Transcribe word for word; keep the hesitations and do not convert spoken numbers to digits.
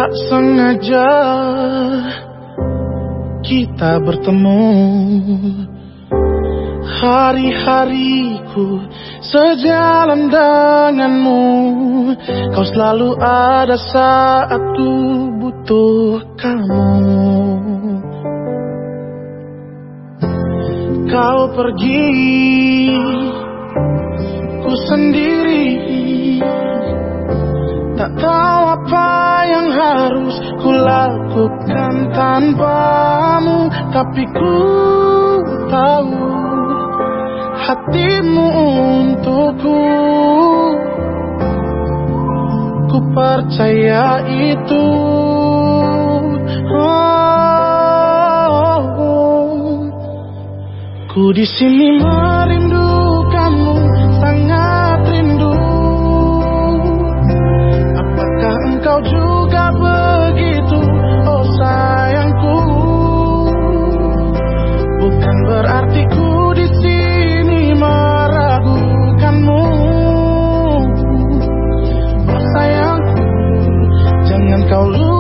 Tak sengaja kita bertemu. Hari-hariku sejalan denganmu. Kau selalu ada saat ku butuh kamu. Kau pergi, ku sendiri. Tak tahu apa yang harus ku lakukan tanpamu. Tapi ku tahu hatimu untukku. Ku percaya itu. Oh, ku di sini merindukanmu, sangat rindu. Apakah engkau juga begitu, oh sayangku? Bukan berarti ku di sini meragukanmu, oh sayangku. Jangan kau lupa